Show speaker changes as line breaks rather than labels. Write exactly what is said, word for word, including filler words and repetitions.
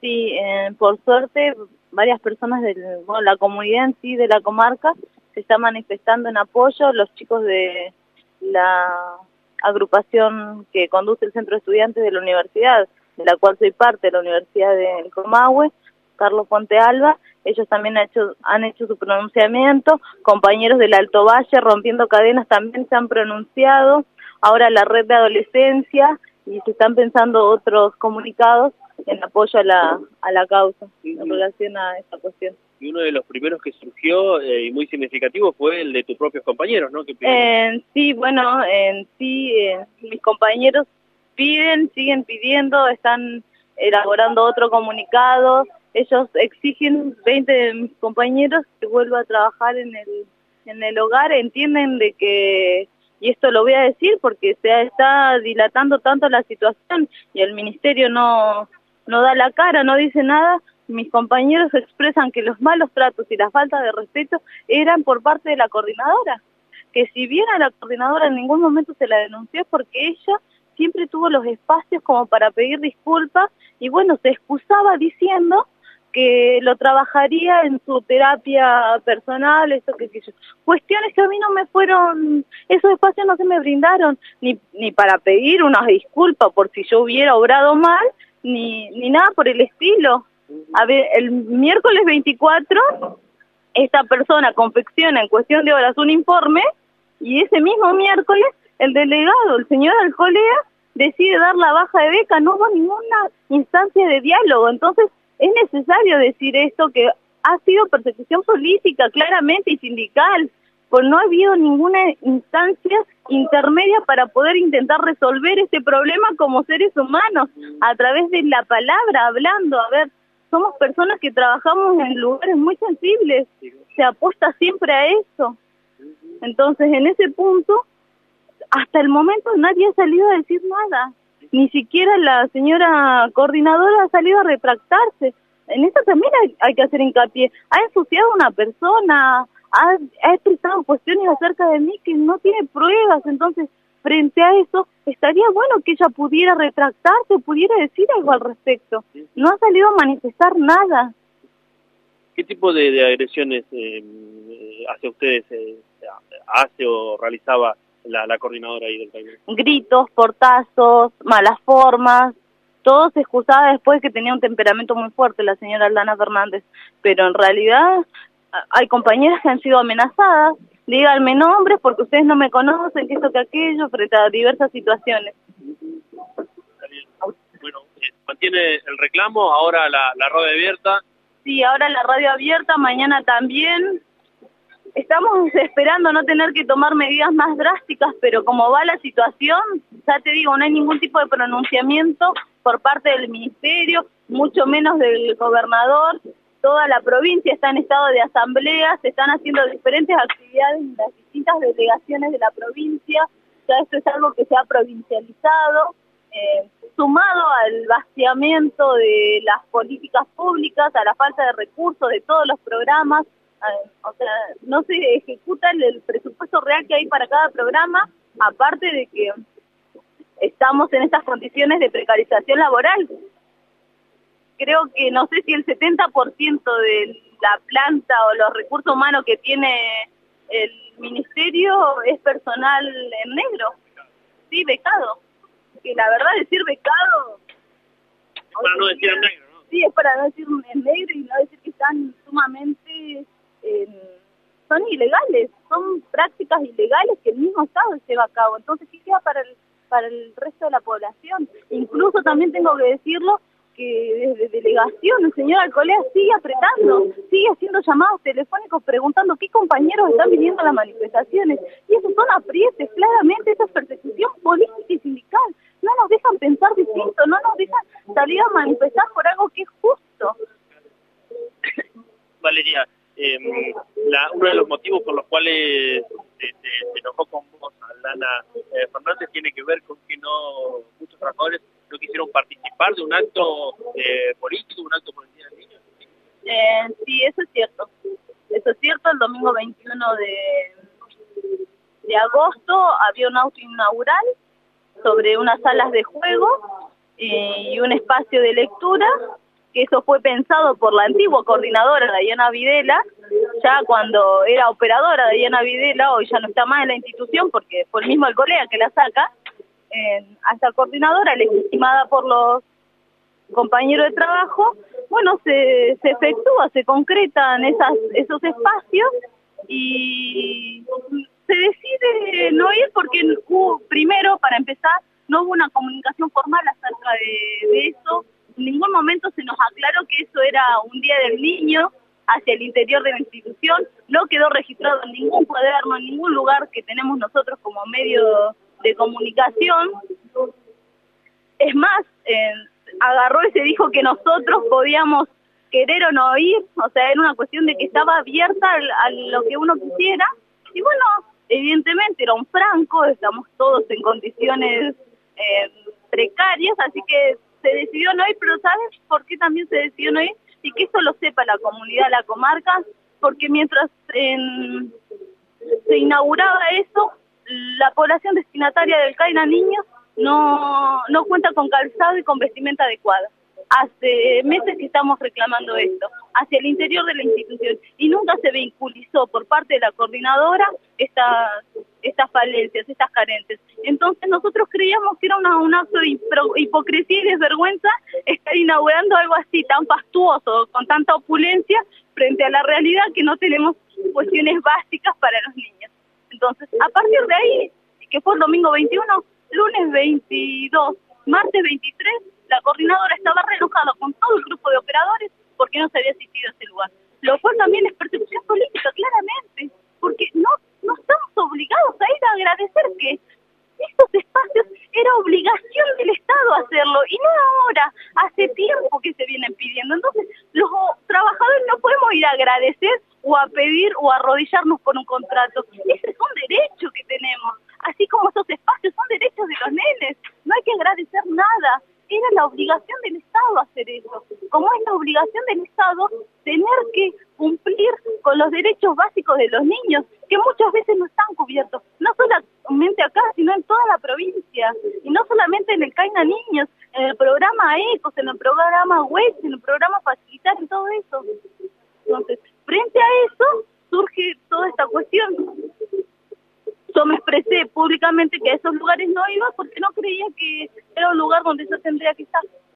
Sí, eh, por suerte varias personas de bueno, la comunidad en sí de la comarca se está manifestando en apoyo. Los chicos de la agrupación que conduce el Centro de Estudiantes de la Universidad, de la cual soy parte, de la Universidad del Comahue, Carlos Ponte Alba, ellos también han hecho, han hecho su pronunciamiento. Compañeros del Alto Valle, Rompiendo Cadenas, también se han pronunciado. Ahora la Red de Adolescencia, y se están pensando otros comunicados en apoyo a la, a la causa, sí, en relación a esta cuestión.
Y uno de los primeros que surgió, eh, y muy significativo, fue el de tus propios compañeros, ¿no? Que
eh, sí, bueno, en sí, eh, mis compañeros piden, siguen pidiendo, están elaborando otro comunicado. Ellos exigen, veinte de mis compañeros, que vuelva a trabajar en el, en el hogar. Entienden de que, y esto lo voy a decir porque se está dilatando tanto la situación y el ministerio no, no da la cara, no dice nada. Mis compañeros expresan que los malos tratos y la falta de respeto eran por parte de la coordinadora, que si bien a la coordinadora en ningún momento se la denunció, porque ella siempre tuvo los espacios como para pedir disculpas y bueno, se excusaba diciendo que lo trabajaría en su terapia personal, eso que, que yo. Cuestiones que a mí no me fueron, esos espacios no se me brindaron, ni, ni para pedir unas disculpas por si yo hubiera obrado mal, ni, ni nada por el estilo. A ver, el miércoles veinticuatro, esta persona confecciona en cuestión de horas un informe, y ese mismo miércoles, el delegado, el señor Alcolea, decide dar la baja de beca. No hubo ninguna instancia de diálogo. Entonces, es necesario decir esto, que ha sido persecución política claramente y sindical, pues no ha habido ninguna instancia intermedia para poder intentar resolver este problema como seres humanos, a través de la palabra, hablando. A ver, somos personas que trabajamos en lugares muy sensibles, se apuesta siempre a eso. Entonces, en ese punto, hasta el momento nadie ha salido a decir nada. Ni siquiera la señora coordinadora ha salido a retractarse. En eso también hay, hay que hacer hincapié. Ha ensuciado a una persona, ha, ha expresado cuestiones acerca de mí que no tiene pruebas. Entonces, frente a eso, estaría bueno que ella pudiera retractarse, pudiera decir algo al respecto. No ha salido a manifestar nada.
¿Qué tipo de, de agresiones eh, hacia ustedes eh, hace o realizaba la, la coordinadora ahí del taller?
Gritos, portazos, malas formas, todo se excusaba después que tenía un temperamento muy fuerte la señora Aldana Fernández, pero en realidad hay compañeras que han sido amenazadas. Díganme nombres porque ustedes no me conocen, que esto, que aquello, frente a diversas situaciones.
Bueno, eh, mantiene el reclamo, ahora la, la radio abierta.
Sí, ahora la radio abierta, mañana también. Estamos esperando no tener que tomar medidas más drásticas, pero como va la situación, ya te digo, no hay ningún tipo de pronunciamiento por parte del ministerio, mucho menos del gobernador. Toda la provincia está en estado de asamblea, se están haciendo diferentes actividades en las distintas delegaciones de la provincia. Ya esto es algo que se ha provincializado, eh, sumado al vaciamiento de las políticas públicas, a la falta de recursos de todos los programas. O sea, no se ejecuta el, el presupuesto real que hay para cada programa, aparte de que estamos en estas condiciones de precarización laboral. Creo que no sé si el setenta por ciento de la planta o los recursos humanos que tiene el ministerio es personal en negro, sí, becado. Que la verdad, decir becado...
Es para no decir en negro, ¿no?
Sí, es para no decir en negro y no decir que están sumamente... Eh, son ilegales, son prácticas ilegales que el mismo Estado lleva a cabo. Entonces, ¿qué queda para el, para el resto de la población? Incluso también tengo que decirlo, que desde delegación el señor Alcolea sigue apretando, sigue haciendo llamados telefónicos preguntando qué compañeros están viniendo a las manifestaciones. Y esos son aprietes, claramente, esa es persecución política y sindical. No nos dejan pensar distinto, no nos dejan salir a manifestar por algo que es justo.
Valeria, eh, la, uno de los motivos por los cuales se, se, se enojó con vos, Aldana eh, Fernández, tiene que ver con que no muchos trabajadores no quisieron participar de un acto eh, político, un acto por el Día del Niño.
Eh, sí, eso es cierto. Eso es cierto, el domingo veintiuno de, de agosto había un auto inaugural sobre unas salas de juego eh, y un espacio de lectura. que eso fue pensado por la antigua coordinadora Diana Videla, ya cuando era operadora de Diana Videla, hoy ya no está más en la institución porque fue el mismo el colega que la saca, eh, a esta coordinadora, legitimada por los compañeros de trabajo, bueno, se, se efectúa, se concretan esas, esos espacios y se decide no ir porque hubo, primero, para empezar, no hubo una comunicación formal acerca de, de eso. En ningún momento se nos aclaró que eso era un día del niño hacia el interior de la institución. No quedó registrado en ningún cuaderno, en ningún lugar que tenemos nosotros como medio de comunicación. Es más, eh, agarró y se dijo que nosotros podíamos querer o no ir, o sea, era una cuestión de que estaba abierta a lo que uno quisiera. Y bueno, evidentemente era un franco, estamos todos en condiciones eh, precarias, así que se decidió no ir, pero ¿sabes por qué también se decidió no ir? Y que eso lo sepa la comunidad, la comarca, porque mientras eh, se inauguraba eso, la población destinataria del CAINA Niños no, no cuenta con calzado y con vestimenta adecuada. Hace meses que estamos reclamando esto, hacia el interior de la institución, y nunca se vinculizó por parte de la coordinadora estas estas falencias, estas carencias. Entonces nosotros creíamos que era una, un acto de hipocresía y desvergüenza estar inaugurando algo así tan fastuoso, con tanta opulencia, frente a la realidad que no tenemos cuestiones básicas para los niños. Entonces, a partir de ahí, que fue el domingo veintiuno, lunes veintidós, martes veintitrés, la coordinadora estaba re enojada con todo el grupo de operadores porque no se había asistido a ese lugar. Lo cual también es persecución política, claramente, porque no, no estamos obligados a ir a agradecer que estos espacios era obligación del Estado hacerlo, y no ahora, hace tiempo que se vienen pidiendo. Entonces, los trabajadores no podemos ir a agradecer o a pedir o a arrodillarnos por un contrato. Ese es un derecho que tenemos, así como esos espacios son derechos de los nenes, no hay que agradecer nada. Era la obligación del Estado hacer eso. Como es la obligación del Estado tener que cumplir con los derechos básicos de los niños, que muchas veces no están cubiertos, no solamente acá, sino en toda la provincia, y no solamente en el CAINA Niños, en el programa ECOS, en el programa W E S, en el programa Facilitar, en todo eso. Entonces, frente a eso, surge toda esta cuestión. Yo me expresé públicamente que a esos lugares no iba porque no creía que era un lugar donde yo tendría que estar.